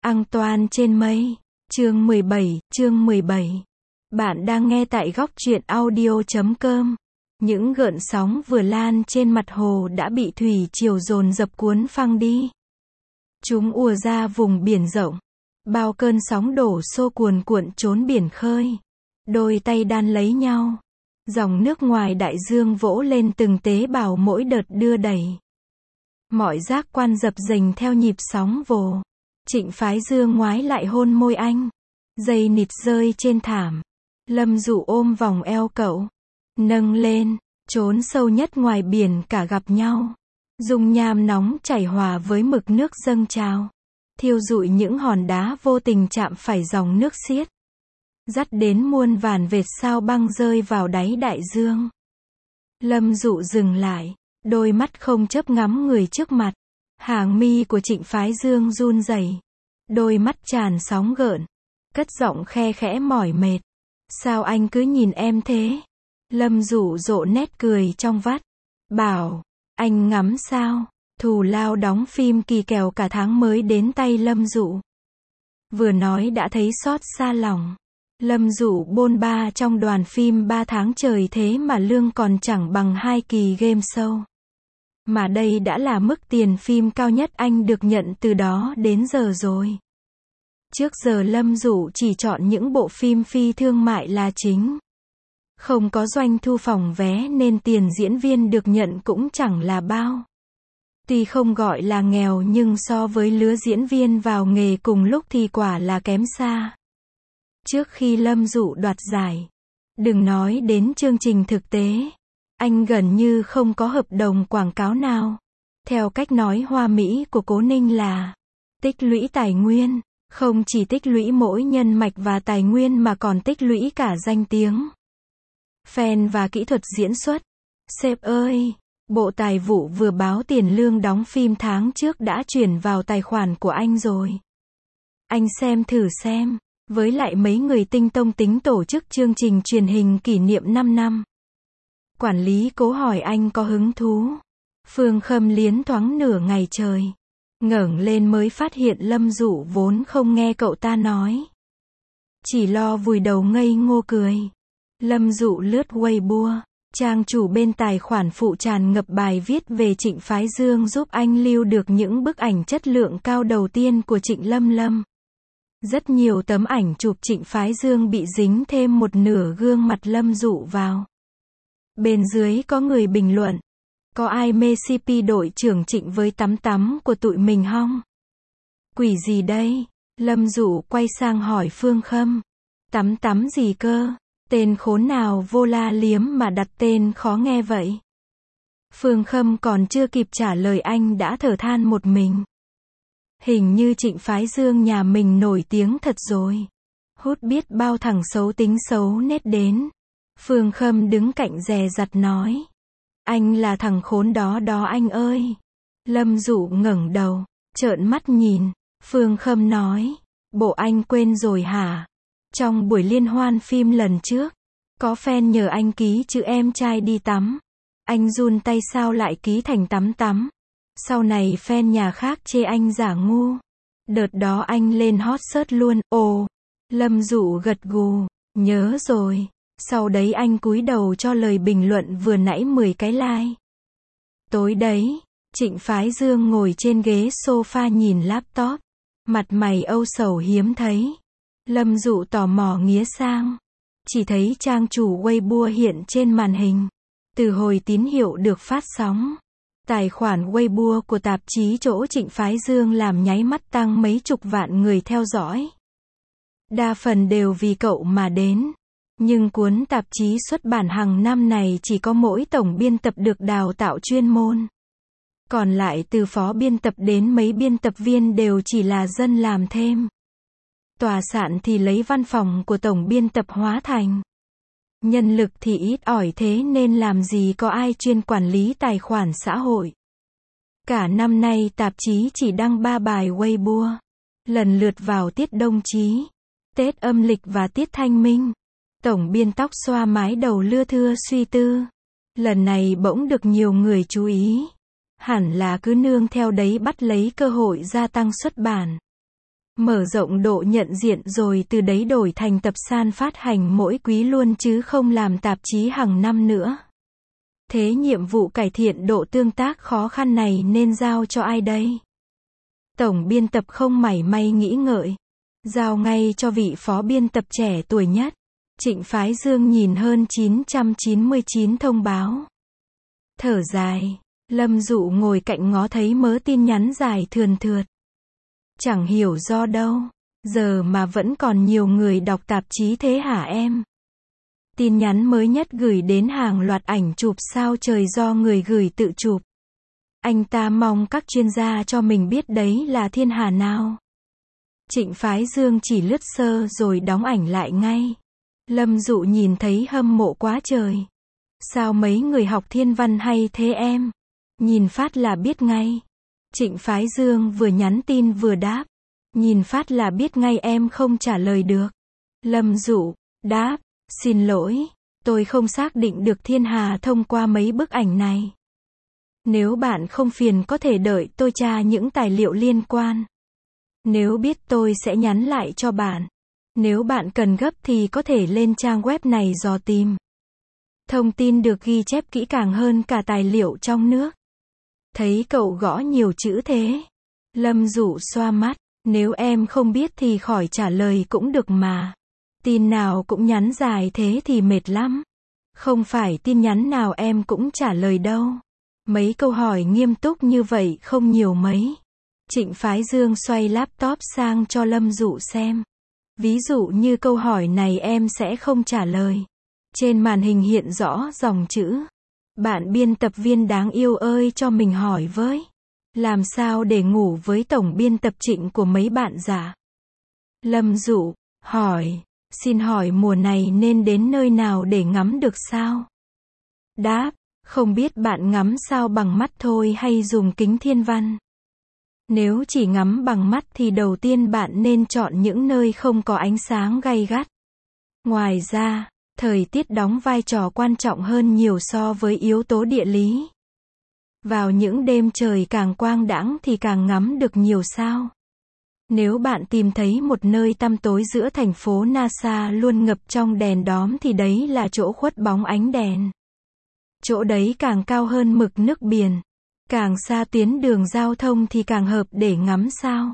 Antoine trên mây. Chương 17. Bạn đang nghe tại góc truyện audio.com. Những gợn sóng vừa lan trên mặt hồ đã bị thủy triều dồn dập cuốn phăng đi. Chúng ùa ra vùng biển rộng. Bao cơn sóng đổ xô cuồn cuộn trốn biển khơi. Đôi tay đan lấy nhau. Dòng nước ngoài đại dương vỗ lên từng tế bào mỗi đợt đưa đẩy. Mọi giác quan dập dềnh theo nhịp sóng vồ. Trịnh Phái Dương ngoái lại hôn môi anh. Dây nịt rơi trên thảm. Lâm Dụ ôm vòng eo cậu. Nâng lên, chốn sâu nhất ngoài biển cả gặp nhau. Dung nham nóng chảy hòa với mực nước dâng trào. Thiêu rụi những hòn đá vô tình chạm phải dòng nước xiết. Dắt đến muôn vàn vệt sao băng rơi vào đáy đại dương. Lâm Dụ dừng lại, đôi mắt không chớp ngắm người trước mặt. Hàng mi của Trịnh Phái Dương run rẩy, đôi mắt tràn sóng gợn, cất giọng khe khẽ mỏi mệt. Sao anh cứ nhìn em thế? Lâm Dụ rộ nét cười trong vắt. Bảo, anh ngắm sao? Thù lao đóng phim kỳ kèo cả tháng mới đến tay Lâm Dụ. Vừa nói đã thấy xót xa lòng. Lâm Dụ bôn ba trong đoàn phim 3 tháng trời thế mà lương còn chẳng bằng 2 kỳ game show. Mà đây đã là mức tiền phim cao nhất anh được nhận từ đó đến giờ rồi. Trước giờ Lâm Dụ chỉ chọn những bộ phim phi thương mại là chính. Không có doanh thu phòng vé nên tiền diễn viên được nhận cũng chẳng là bao. Tuy không gọi là nghèo nhưng so với lứa diễn viên vào nghề cùng lúc thì quả là kém xa. Trước khi Lâm Dụ đoạt giải, đừng nói đến chương trình thực tế, anh gần như không có hợp đồng quảng cáo nào. Theo cách nói hoa mỹ của Cố Ninh là tích lũy tài nguyên, không chỉ tích lũy mỗi nhân mạch và tài nguyên mà còn tích lũy cả danh tiếng, fan và kỹ thuật diễn xuất. Sếp ơi, Bộ Tài vụ vừa báo tiền lương đóng phim tháng trước đã chuyển vào tài khoản của anh rồi. Anh xem thử xem. Với lại mấy người tinh tông tính tổ chức chương trình truyền hình kỷ niệm 5 năm. Quản lý Cố hỏi anh có hứng thú. Phương Khâm liến thoáng nửa ngày trời. Ngẩng lên mới phát hiện Lâm Dụ vốn không nghe cậu ta nói. Chỉ lo vùi đầu ngây ngô cười. Lâm Dụ lướt Weibo. Trang chủ bên tài khoản phụ tràn ngập bài viết về Trịnh Phái Dương giúp anh lưu được những bức ảnh chất lượng cao đầu tiên của Trịnh Lâm. Rất nhiều tấm ảnh chụp Trịnh Phái Dương bị dính thêm một nửa gương mặt Lâm Dụ vào. Bên dưới có người bình luận. Có ai mê CP đội trưởng Trịnh với tắm tắm của tụi mình hông? Quỷ gì đây? Lâm Dụ quay sang hỏi Phương Khâm. Tắm tắm gì cơ? Tên khốn nào vô la liếm mà đặt tên khó nghe vậy? Phương Khâm còn chưa kịp trả lời anh đã thở than một mình. Hình như Trịnh Phái Dương nhà mình nổi tiếng thật rồi. Hút biết bao thằng xấu tính xấu nết đến. Phương Khâm đứng cạnh dè dặt nói. Anh là thằng khốn đó đó anh ơi. Lâm Dụ ngẩng đầu, trợn mắt nhìn. Phương Khâm nói. Bộ anh quên rồi hả? Trong buổi liên hoan phim lần trước, có fan nhờ anh ký chữ em trai đi tắm. Anh run tay sao lại ký thành tắm tắm. Sau này fan nhà khác chê anh giả ngu. Đợt đó anh lên hot search luôn. Ồ, Lâm Dụ gật gù, nhớ rồi. Sau đấy anh cúi đầu cho lời bình luận vừa nãy 10 cái like. Tối đấy, Trịnh Phái Dương ngồi trên ghế sofa nhìn laptop. Mặt mày âu sầu hiếm thấy. Lâm Dụ tò mò nghía sang. Chỉ thấy trang chủ Weibo hiện trên màn hình. Từ hồi tín hiệu được phát sóng, tài khoản Weibo của tạp chí chỗ Trịnh Phái Dương làm nháy mắt tăng mấy chục vạn người theo dõi. Đa phần đều vì cậu mà đến. Nhưng cuốn tạp chí xuất bản hàng năm này chỉ có mỗi tổng biên tập được đào tạo chuyên môn. Còn lại từ phó biên tập đến mấy biên tập viên đều chỉ là dân làm thêm. Tòa soạn thì lấy văn phòng của tổng biên tập hóa thành. Nhân lực thì ít ỏi thế nên làm gì có ai chuyên quản lý tài khoản xã hội. Cả năm nay tạp chí chỉ đăng 3 bài Weibo. Lần lượt vào tiết Đông Chí, Tết âm lịch và tiết Thanh Minh. Tổng biên tóc xoa mái đầu lưa thưa suy tư. Lần này bỗng được nhiều người chú ý. Hẳn là cứ nương theo đấy bắt lấy cơ hội gia tăng xuất bản. Mở rộng độ nhận diện rồi từ đấy đổi thành tập san phát hành mỗi quý luôn chứ không làm tạp chí hàng năm nữa. Thế nhiệm vụ cải thiện độ tương tác khó khăn này nên giao cho ai đây? Tổng biên tập không mảy may nghĩ ngợi. Giao ngay cho vị phó biên tập trẻ tuổi nhất. Trịnh Phái Dương nhìn hơn 999 thông báo. Thở dài. Lâm Dụ ngồi cạnh ngó thấy mớ tin nhắn dài thườn thượt. Chẳng hiểu do đâu. Giờ mà vẫn còn nhiều người đọc tạp chí thế hả em? Tin nhắn mới nhất gửi đến hàng loạt ảnh chụp sao trời do người gửi tự chụp. Anh ta mong các chuyên gia cho mình biết đấy là thiên hà nào. Trịnh Phái Dương chỉ lướt sơ rồi đóng ảnh lại ngay. Lâm Dụ nhìn thấy hâm mộ quá trời. Sao mấy người học thiên văn hay thế em? Nhìn phát là biết ngay. Trịnh Phái Dương vừa nhắn tin vừa đáp. Nhìn phát là biết ngay em không trả lời được. Lâm Dụ đáp, xin lỗi, tôi không xác định được thiên hà thông qua mấy bức ảnh này. Nếu bạn không phiền có thể đợi tôi tra những tài liệu liên quan. Nếu biết tôi sẽ nhắn lại cho bạn. Nếu bạn cần gấp thì có thể lên trang web này dò tìm. Thông tin được ghi chép kỹ càng hơn cả tài liệu trong nước. Thấy cậu gõ nhiều chữ thế. Lâm Dụ xoa mắt, nếu em không biết thì khỏi trả lời cũng được mà. Tin nào cũng nhắn dài thế thì mệt lắm. Không phải tin nhắn nào em cũng trả lời đâu. Mấy câu hỏi nghiêm túc như vậy không nhiều mấy. Trịnh Phái Dương xoay laptop sang cho Lâm Dụ xem. Ví dụ như câu hỏi này em sẽ không trả lời. Trên màn hình hiện rõ dòng chữ. Bạn biên tập viên đáng yêu ơi cho mình hỏi với. Làm sao để ngủ với tổng biên tập Trịnh của mấy bạn giả? Lâm Dụ hỏi. Xin hỏi mùa này nên đến nơi nào để ngắm được sao? Đáp. Không biết bạn ngắm sao bằng mắt thôi hay dùng kính thiên văn? Nếu chỉ ngắm bằng mắt thì đầu tiên bạn nên chọn những nơi không có ánh sáng gay gắt. Ngoài ra, thời tiết đóng vai trò quan trọng hơn nhiều so với yếu tố địa lý. Vào những đêm trời càng quang đãng thì càng ngắm được nhiều sao. Nếu bạn tìm thấy một nơi tăm tối giữa thành phố NASA luôn ngập trong đèn đóm thì đấy là chỗ khuất bóng ánh đèn. Chỗ đấy càng cao hơn mực nước biển. Càng xa tuyến đường giao thông thì càng hợp để ngắm sao.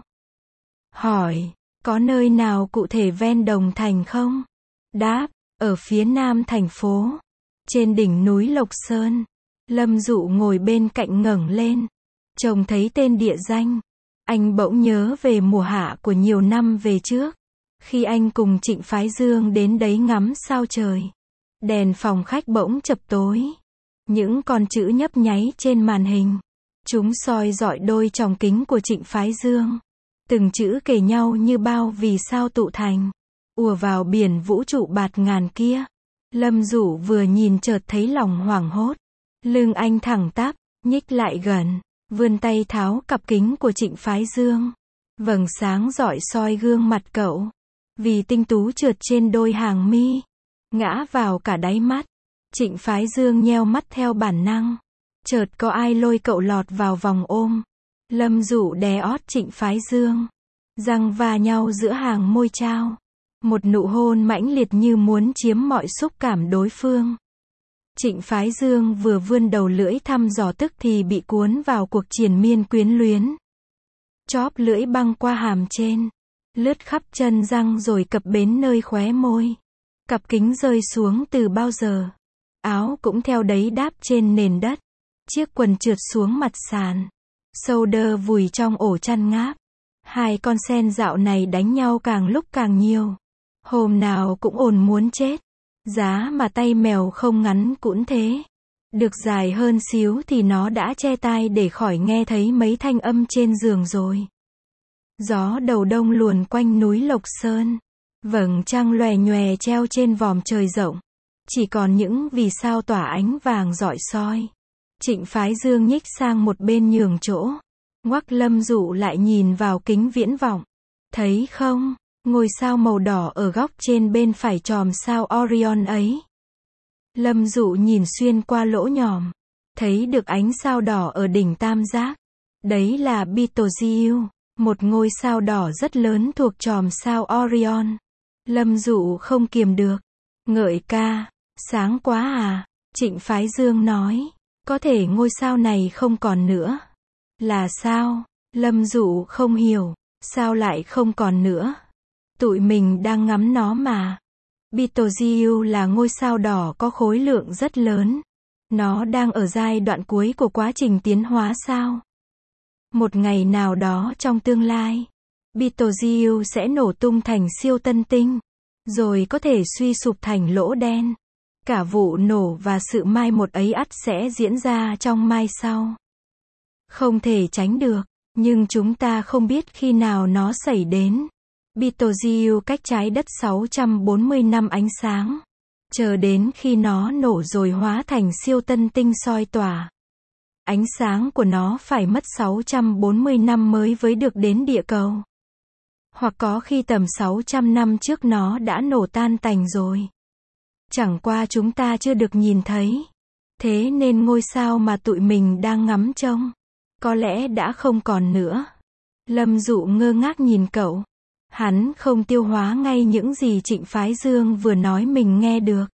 Hỏi, có nơi nào cụ thể ven Đồng Thành không? Đáp, ở phía nam thành phố. Trên đỉnh núi Lộc Sơn. Lâm Dụ ngồi bên cạnh ngẩng lên. Trông thấy tên địa danh. Anh bỗng nhớ về mùa hạ của nhiều năm về trước. Khi anh cùng Trịnh Phái Dương đến đấy ngắm sao trời. Đèn phòng khách bỗng chập tối. Những con chữ nhấp nháy trên màn hình. Chúng soi rọi đôi tròng kính của Trịnh Phái Dương. Từng chữ kề nhau như bao vì sao tụ thành. Ùa vào biển vũ trụ bạt ngàn kia. Lâm Dụ vừa nhìn chợt thấy lòng hoảng hốt. Lưng anh thẳng tắp, nhích lại gần. Vươn tay tháo cặp kính của Trịnh Phái Dương. Vầng sáng rọi soi gương mặt cậu. Vì tinh tú trượt trên đôi hàng mi. Ngã vào cả đáy mắt. Trịnh Phái Dương nheo mắt theo bản năng. Chợt có ai lôi cậu lọt vào vòng ôm. Lâm Dụ đè ót Trịnh Phái Dương. Răng va nhau giữa hàng môi trao. Một nụ hôn mãnh liệt như muốn chiếm mọi xúc cảm đối phương. Trịnh Phái Dương vừa vươn đầu lưỡi thăm dò tức thì bị cuốn vào cuộc triền miên quyến luyến. Chóp lưỡi băng qua hàm trên. Lướt khắp chân răng rồi cập bến nơi khóe môi. Cặp kính rơi xuống từ bao giờ. Áo cũng theo đấy đáp trên nền đất. Chiếc quần trượt xuống mặt sàn. Sâu đơ vùi trong ổ chăn ngáp. Hai con sen dạo này đánh nhau càng lúc càng nhiều. Hôm nào cũng ồn muốn chết. Giá mà tay mèo không ngắn cũng thế. Được dài hơn xíu thì nó đã che tai để khỏi nghe thấy mấy thanh âm trên giường rồi. Gió đầu đông luồn quanh núi Lộc Sơn. Vầng trăng lòe nhòe treo trên vòm trời rộng. Chỉ còn những vì sao tỏa ánh vàng rọi soi. Trịnh Phái Dương nhích sang một bên nhường chỗ. Ngoắc Lâm Dụ lại nhìn vào kính viễn vọng. Thấy không, ngôi sao màu đỏ ở góc trên bên phải chòm sao Orion ấy. Lâm Dụ nhìn xuyên qua lỗ nhòm. Thấy được ánh sao đỏ ở đỉnh tam giác. Đấy là Betelgeuse. Một ngôi sao đỏ rất lớn thuộc chòm sao Orion. Lâm Dụ không kiềm được. Ngợi ca, sáng quá à? Trịnh Phái Dương nói. Có thể ngôi sao này không còn nữa. Là sao? Lâm Dụ không hiểu. Sao lại không còn nữa? Tụi mình đang ngắm nó mà. Betelgeuse là ngôi sao đỏ có khối lượng rất lớn. Nó đang ở giai đoạn cuối của quá trình tiến hóa sao? Một ngày nào đó trong tương lai, Betelgeuse sẽ nổ tung thành siêu tân tinh, rồi có thể suy sụp thành lỗ đen. Cả vụ nổ và sự mai một ấy ắt sẽ diễn ra trong mai sau. Không thể tránh được, nhưng chúng ta không biết khi nào nó xảy đến. Betelgeuse cách trái đất 640 năm ánh sáng. Chờ đến khi nó nổ rồi hóa thành siêu tân tinh soi tỏa. Ánh sáng của nó phải mất 640 năm mới với được đến địa cầu. Hoặc có khi tầm 600 năm trước nó đã nổ tan tành rồi. Chẳng qua chúng ta chưa được nhìn thấy. Thế nên ngôi sao mà tụi mình đang ngắm trông, có lẽ đã không còn nữa. Lâm Dụ ngơ ngác nhìn cậu. Hắn không tiêu hóa ngay những gì Trịnh Phái Dương vừa nói mình nghe được.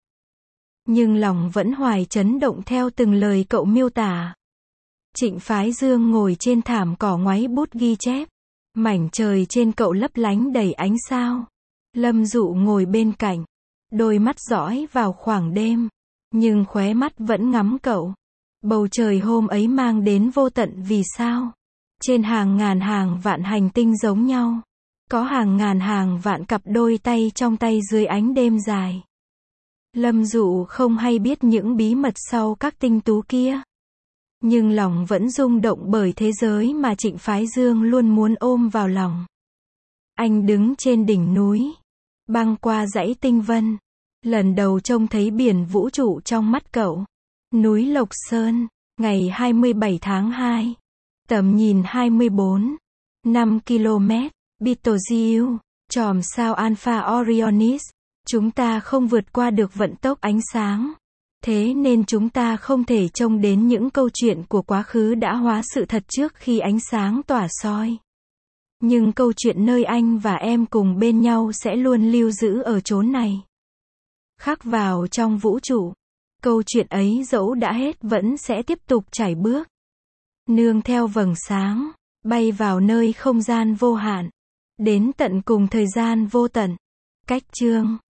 Nhưng lòng vẫn hoài chấn động theo từng lời cậu miêu tả. Trịnh Phái Dương ngồi trên thảm cỏ ngoáy bút ghi chép. Mảnh trời trên cậu lấp lánh đầy ánh sao. Lâm Dụ ngồi bên cạnh, đôi mắt dõi vào khoảng đêm, nhưng khóe mắt vẫn ngắm cậu. Bầu trời hôm ấy mang đến vô tận vì sao. Trên hàng ngàn hàng vạn hành tinh giống nhau, có hàng ngàn hàng vạn cặp đôi tay trong tay dưới ánh đêm dài. Lâm Dụ không hay biết những bí mật sau các tinh tú kia. Nhưng lòng vẫn rung động bởi thế giới mà Trịnh Phái Dương luôn muốn ôm vào lòng. Anh đứng trên đỉnh núi, băng qua dãy tinh vân. Lần đầu trông thấy biển vũ trụ trong mắt cậu. Núi Lộc Sơn, ngày 27 tháng 2. Tầm nhìn 24. 5 km. Betelgeuse, chòm sao Alpha Orionis. Chúng ta không vượt qua được vận tốc ánh sáng. Thế nên chúng ta không thể trông đến những câu chuyện của quá khứ đã hóa sự thật trước khi ánh sáng tỏa soi. Nhưng câu chuyện nơi anh và em cùng bên nhau sẽ luôn lưu giữ ở chốn này. Khắc vào trong vũ trụ. Câu chuyện ấy dẫu đã hết vẫn sẽ tiếp tục chảy bước. Nương theo vầng sáng, bay vào nơi không gian vô hạn. Đến tận cùng thời gian vô tận. Cách chương